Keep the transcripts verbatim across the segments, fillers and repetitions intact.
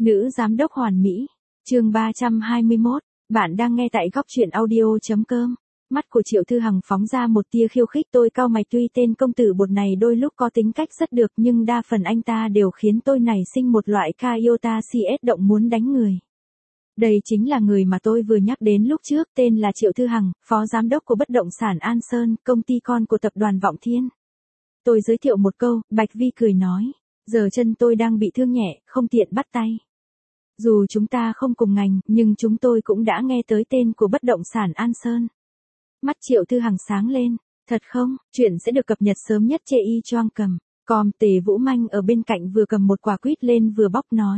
Nữ giám đốc hoàn mỹ. Chương ba trăm hai mươi mốt. Bạn đang nghe tại góc truyện audio chấm com. Mắt của Triệu Thư Hằng phóng ra một tia khiêu khích, tôi cau mày, tuy tên công tử bột này đôi lúc có tính cách rất được nhưng đa phần anh ta đều khiến tôi nảy sinh một loại Kaiota xê ét động muốn đánh người. Đây chính là người mà tôi vừa nhắc đến lúc trước, tên là Triệu Thư Hằng, phó giám đốc của bất động sản An Sơn, công ty con của tập đoàn Vọng Thiên. Tôi giới thiệu một câu, Bạch Vi cười nói, giờ chân tôi đang bị thương nhẹ, không tiện bắt tay. Dù chúng ta không cùng ngành, nhưng chúng tôi cũng đã nghe tới tên của bất động sản An Sơn. Mắt Triệu Thư Hằng sáng lên, thật không, chuyện sẽ được cập nhật sớm nhất chê y choang cầm. Com Tề Vũ Manh ở bên cạnh vừa cầm một quả quýt lên vừa bóc nói.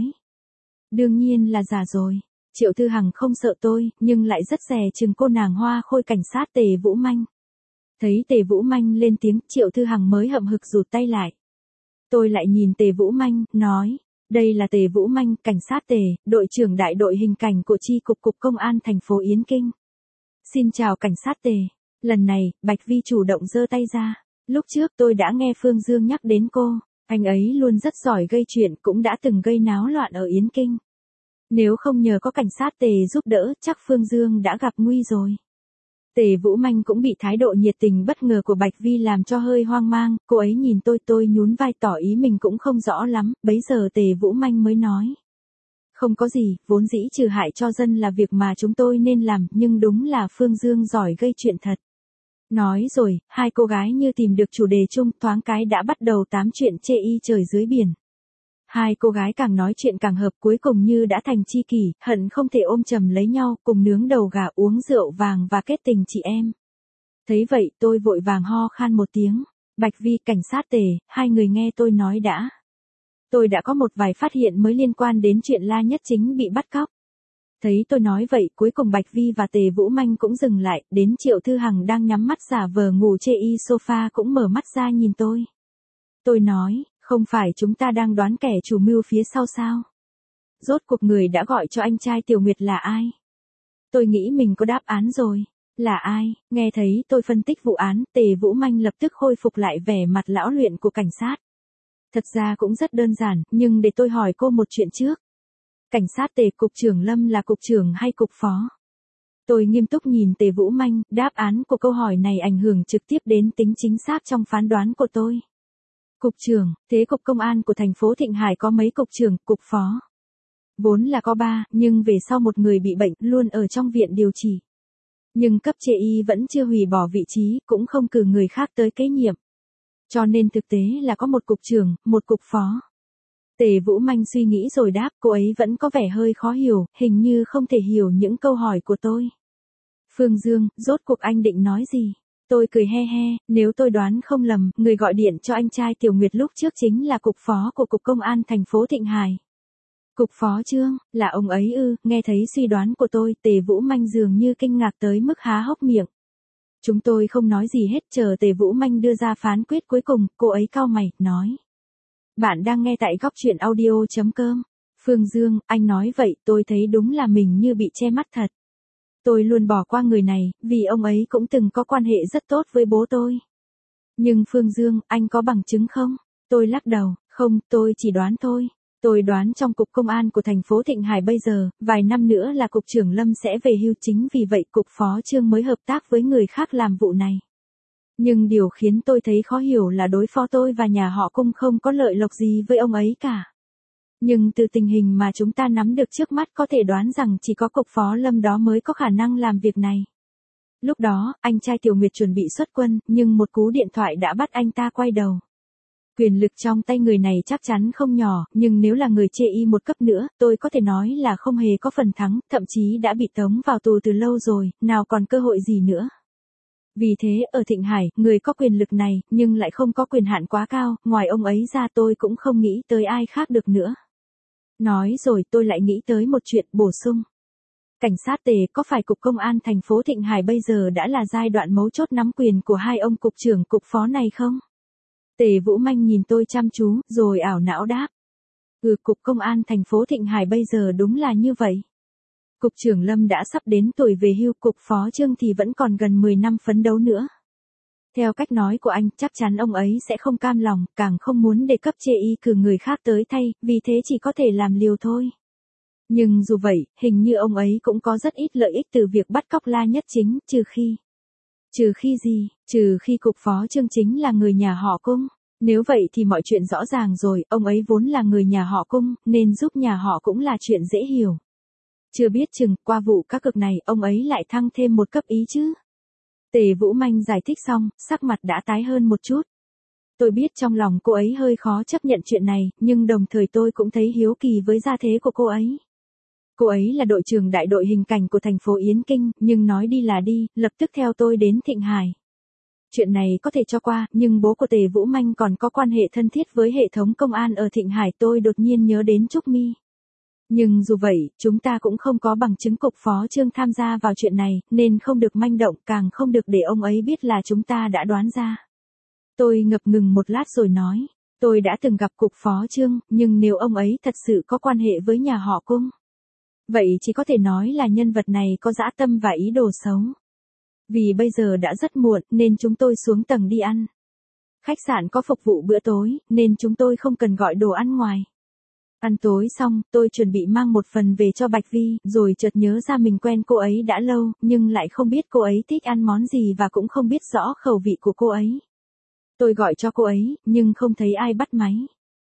Đương nhiên là giả rồi. Triệu Thư Hằng không sợ tôi, nhưng lại rất dè chừng cô nàng hoa khôi cảnh sát Tề Vũ Manh. Thấy Tề Vũ Manh lên tiếng, Triệu Thư Hằng mới hậm hực rụt tay lại. Tôi lại nhìn Tề Vũ Manh, nói, đây là Tề Vũ Manh, cảnh sát Tề, đội trưởng đại đội hình cảnh của chi cục cục công an thành phố Yến Kinh. Xin chào cảnh sát Tề. Lần này, Bạch Vi chủ động giơ tay ra. Lúc trước tôi đã nghe Phương Dương nhắc đến cô, anh ấy luôn rất giỏi gây chuyện, cũng đã từng gây náo loạn ở Yến Kinh. Nếu không nhờ có cảnh sát Tề giúp đỡ, chắc Phương Dương đã gặp nguy rồi. Tề Vũ Manh cũng bị thái độ nhiệt tình bất ngờ của Bạch Vi làm cho hơi hoang mang, cô ấy nhìn tôi tôi nhún vai tỏ ý mình cũng không rõ lắm, bấy giờ Tề Vũ Manh mới nói. Không có gì, vốn dĩ trừ hại cho dân là việc mà chúng tôi nên làm, nhưng đúng là Phương Dương giỏi gây chuyện thật. Nói rồi, hai cô gái như tìm được chủ đề chung, thoáng cái đã bắt đầu tám chuyện chê y trời dưới biển. Hai cô gái càng nói chuyện càng hợp, cuối cùng như đã thành tri kỷ, hận không thể ôm chầm lấy nhau, cùng nướng đầu gà, uống rượu vàng và kết tình chị em. Thấy vậy, tôi vội vàng ho khan một tiếng. Bạch Vi, cảnh sát Tề, hai người nghe tôi nói đã. Tôi đã có một vài phát hiện mới liên quan đến chuyện La Nhất Chính bị bắt cóc. Thấy tôi nói vậy, cuối cùng Bạch Vi và Tề Vũ Manh cũng dừng lại, đến Triệu Thư Hằng đang nhắm mắt giả vờ ngủ chê y sofa cũng mở mắt ra nhìn tôi. Tôi nói, không phải chúng ta đang đoán kẻ chủ mưu phía sau sao? Rốt cuộc người đã gọi cho anh trai Tiểu Nguyệt là ai? Tôi nghĩ mình có đáp án rồi. Là ai? Nghe thấy tôi phân tích vụ án, Tề Vũ Manh lập tức khôi phục lại vẻ mặt lão luyện của cảnh sát. Thật ra cũng rất đơn giản, nhưng để tôi hỏi cô một chuyện trước. Cảnh sát Tề, cục trưởng Lâm là cục trưởng hay cục phó? Tôi nghiêm túc nhìn Tề Vũ Manh, đáp án của câu hỏi này ảnh hưởng trực tiếp đến tính chính xác trong phán đoán của tôi. Cục trưởng, thế cục công an của thành phố Thịnh Hải có mấy cục trưởng, cục phó? Vốn là có ba, nhưng về sau một người bị bệnh, luôn ở trong viện điều trị. Nhưng cấp chê y vẫn chưa hủy bỏ vị trí, cũng không cử người khác tới kế nhiệm. Cho nên thực tế là có một cục trưởng, một cục phó. Tề Vũ Manh suy nghĩ rồi đáp, cô ấy vẫn có vẻ hơi khó hiểu, hình như không thể hiểu những câu hỏi của tôi. Phương Dương, rốt cuộc anh định nói gì? Tôi cười he he, nếu tôi đoán không lầm, người gọi điện cho anh trai Tiểu Nguyệt lúc trước chính là cục phó của cục công an thành phố Thịnh Hải. Cục phó Trương, là ông ấy ư? Nghe thấy suy đoán của tôi, Tề Vũ Manh dường như kinh ngạc tới mức há hốc miệng. Chúng tôi không nói gì hết, chờ Tề Vũ Manh đưa ra phán quyết cuối cùng, cô ấy cau mày, nói. Bạn đang nghe tại góc truyện audio chấm com. Phương Dương, anh nói vậy, tôi thấy đúng là mình như bị che mắt thật. Tôi luôn bỏ qua người này, vì ông ấy cũng từng có quan hệ rất tốt với bố tôi. Nhưng Phương Dương, anh có bằng chứng không? Tôi lắc đầu, không, tôi chỉ đoán thôi. Tôi đoán trong cục công an của thành phố Thịnh Hải bây giờ, vài năm nữa là cục trưởng Lâm sẽ về hưu, chính vì vậy cục phó Trương mới hợp tác với người khác làm vụ này. Nhưng điều khiến tôi thấy khó hiểu là đối phó tôi và nhà họ Cung không có lợi lộc gì với ông ấy cả. Nhưng từ tình hình mà chúng ta nắm được trước mắt có thể đoán rằng chỉ có cục phó Lâm đó mới có khả năng làm việc này. Lúc đó, anh trai Tiểu Nguyệt chuẩn bị xuất quân, nhưng một cú điện thoại đã bắt anh ta quay đầu. Quyền lực trong tay người này chắc chắn không nhỏ, nhưng nếu là người chê y một cấp nữa, tôi có thể nói là không hề có phần thắng, thậm chí đã bị tống vào tù từ lâu rồi, nào còn cơ hội gì nữa. Vì thế, ở Thịnh Hải, người có quyền lực này, nhưng lại không có quyền hạn quá cao, ngoài ông ấy ra tôi cũng không nghĩ tới ai khác được nữa. Nói rồi tôi lại nghĩ tới một chuyện, bổ sung. Cảnh sát Tề, có phải cục công an thành phố Thịnh Hải bây giờ đã là giai đoạn mấu chốt nắm quyền của hai ông cục trưởng cục phó này không? Tề Vũ Manh nhìn tôi chăm chú, rồi ảo não đáp. Ừ, cục công an thành phố Thịnh Hải bây giờ đúng là như vậy. Cục trưởng Lâm đã sắp đến tuổi về hưu, cục phó Trương thì vẫn còn gần mười năm phấn đấu nữa. Theo cách nói của anh, chắc chắn ông ấy sẽ không cam lòng, càng không muốn để cấp chê y cử người khác tới thay, vì thế chỉ có thể làm liều thôi. Nhưng dù vậy, hình như ông ấy cũng có rất ít lợi ích từ việc bắt cóc La Nhất Chính, trừ khi... Trừ khi gì? Trừ khi cục phó Trương chính là người nhà họ Cung. Nếu vậy thì mọi chuyện rõ ràng rồi, ông ấy vốn là người nhà họ Cung, nên giúp nhà họ cũng là chuyện dễ hiểu. Chưa biết chừng, qua vụ cá cược này, ông ấy lại thăng thêm một cấp ý chứ. Tề Vũ Manh giải thích xong, sắc mặt đã tái hơn một chút. Tôi biết trong lòng cô ấy hơi khó chấp nhận chuyện này, nhưng đồng thời tôi cũng thấy hiếu kỳ với gia thế của cô ấy. Cô ấy là đội trưởng đại đội hình cảnh của thành phố Yến Kinh, nhưng nói đi là đi, lập tức theo tôi đến Thịnh Hải. Chuyện này có thể cho qua, nhưng bố của Tề Vũ Manh còn có quan hệ thân thiết với hệ thống công an ở Thịnh Hải, tôi đột nhiên nhớ đến Trúc Mi. Nhưng dù vậy, chúng ta cũng không có bằng chứng cục phó Trương tham gia vào chuyện này, nên không được manh động, càng không được để ông ấy biết là chúng ta đã đoán ra. Tôi ngập ngừng một lát rồi nói, tôi đã từng gặp cục phó Trương, nhưng nếu ông ấy thật sự có quan hệ với nhà họ Cung, vậy chỉ có thể nói là nhân vật này có dã tâm và ý đồ xấu. Vì bây giờ đã rất muộn, nên chúng tôi xuống tầng đi ăn. Khách sạn có phục vụ bữa tối, nên chúng tôi không cần gọi đồ ăn ngoài. Ăn tối xong, tôi chuẩn bị mang một phần về cho Bạch Vi, rồi chợt nhớ ra mình quen cô ấy đã lâu, nhưng lại không biết cô ấy thích ăn món gì và cũng không biết rõ khẩu vị của cô ấy. Tôi gọi cho cô ấy, nhưng không thấy ai bắt máy.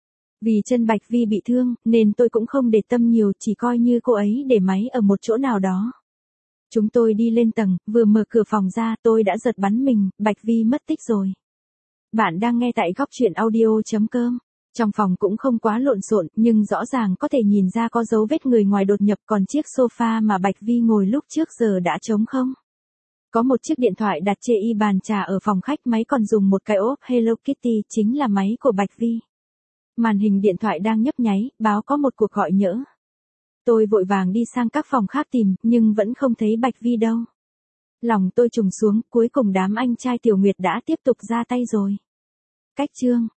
Vì chân Bạch Vi bị thương, nên tôi cũng không để tâm nhiều, chỉ coi như cô ấy để máy ở một chỗ nào đó. Chúng tôi đi lên tầng, vừa mở cửa phòng ra, tôi đã giật bắn mình, Bạch Vi mất tích rồi. Bạn đang nghe tại góc truyện audio.com. Trong phòng cũng không quá lộn xộn, nhưng rõ ràng có thể nhìn ra có dấu vết người ngoài đột nhập, còn chiếc sofa mà Bạch Vi ngồi lúc trước giờ đã trống không. Có một chiếc điện thoại đặt trên y bàn trà ở phòng khách, máy còn dùng một cái ốp Hello Kitty, chính là máy của Bạch Vi. Màn hình điện thoại đang nhấp nháy, báo có một cuộc gọi nhỡ. Tôi vội vàng đi sang các phòng khác tìm, nhưng vẫn không thấy Bạch Vi đâu. Lòng tôi trùng xuống, cuối cùng đám anh trai Tiểu Nguyệt đã tiếp tục ra tay rồi. Cách chương